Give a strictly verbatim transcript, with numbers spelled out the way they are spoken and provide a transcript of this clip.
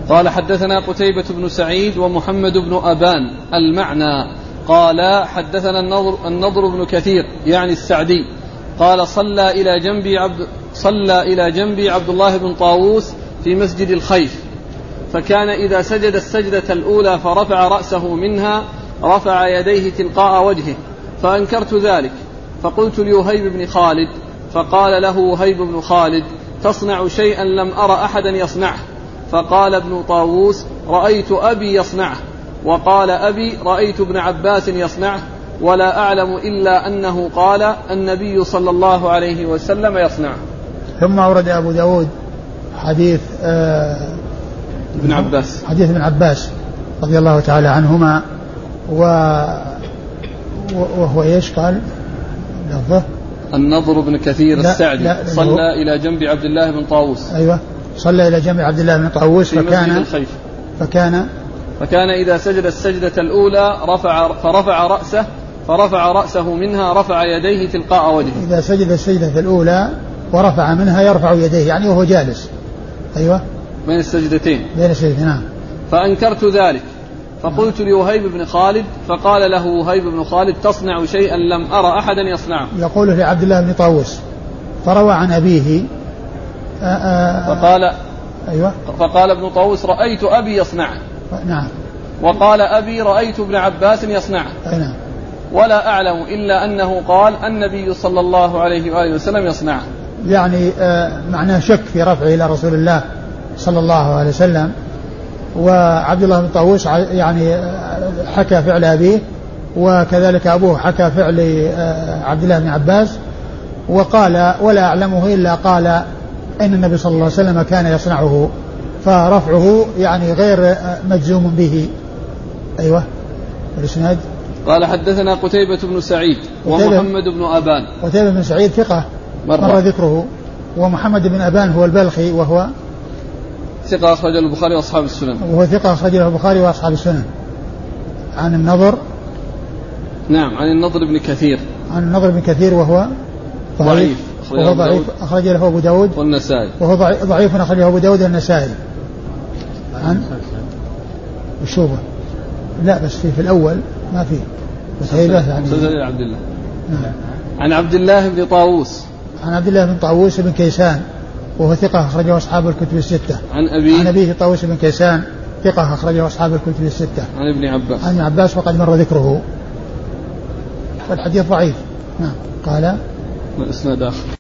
قال حدثنا قتيبة بن سعيد ومحمد بن أبان المعنى. قال حدثنا النضر, النضر بن كثير يعني السعدي قال صلى إلى جنبي عبد, صلى إلى جنبي عبد الله بن طاووس في مسجد الخيف، فكان إذا سجد السجدة الأولى فرفع رأسه منها رفع يديه تلقاء وجهه، فأنكرت ذلك فقلت لوهيب بن خالد، فقال له وهيب بن خالد تصنع شيئا لم أر أحدا يصنعه، فقال ابن طاووس رأيت أبي يصنعه، وقال أبي رأيت ابن عباس يصنعه، ولا أعلم إلا أنه قال النبي صلى الله عليه وسلم يصنعه. ثم أورد أبو داود حديث آه ابن عباس حديث ابن عباس رضي الله تعالى عنهما، وهو ايش قال لفظه؟ النضر بن كثير لا السعدي لا صلى إلى جنب عبد الله بن طاووس. أيوة صلى إلى جنب عبد الله بن طاووس فكان فكان فكان إذا سجد السجدة الأولى رفع فرفع رأسه فرفع رأسه منها رفع يديه تلقاء وجهه. إذا سجد السجدة الأولى ورفع منها يرفع يديه يعني وهو جالس. أيوة بين السجدتين بين السجدتين نعم. فأنكرت ذلك فقلت لوهيب بن خالد، فقال له وهيب بن خالد تصنع شيئا لم أرى أحدا يصنعه. يقوله لعبد الله بن طاووس فروى عن أبيه آآ آآ فقال أيوة فقال ابن طاووس رأيت أبي يصنعه. نعم. وقال أبي رأيت ابن عباس يصنعه. نعم. ولا أعلم إلا أنه قال النبي صلى الله عليه وآله وسلم يصنعه. يعني معناه شك في رفعه إلى رسول الله صلى الله عليه وسلم. وعبد الله بن طاووس يعني حكى فعل أبيه، وكذلك أبوه حكى فعل عبد الله بن عباس، وقال ولا أعلمه إلا قال إن النبي صلى الله عليه وسلم كان يصنعه، فرفعه يعني غير مجزوم به. أيوة الإسناد. قال حدثنا قتيبة بن سعيد ومحمد بن أبان. قتيبة بن سعيد ثقة مر ذكره، ومحمد بن أبان هو البلخي وهو ثقة أخرجه البخاري وأصحاب السنن. وهو ثقة أخرجه البخاري وأصحاب السنن. عن النضر نعم عن النضر بن كثير عن النضر بن كثير وهو ضعيف وهو ضعيف أخرج له أبو داود والنسائي وهو ضعيف أخرجه أبو داود والنسائي. عن الشوبة لا بس في في الأول ما فيه بس هي بس عن عبد الله نعم. عن عبد الله بن طاووس عن عبد الله بن طاووس بن كيسان وهو ثقة أخرجه أصحاب الكتب الستة. عن أبيه عن أبيه طاووس بن كيسان ثقة أخرجه أصحاب الكتب الستة. عن ابن عباس عن ابن عباس وقد مر ذكره، والحديث ضعيف. نعم. قال الإسناد آخر.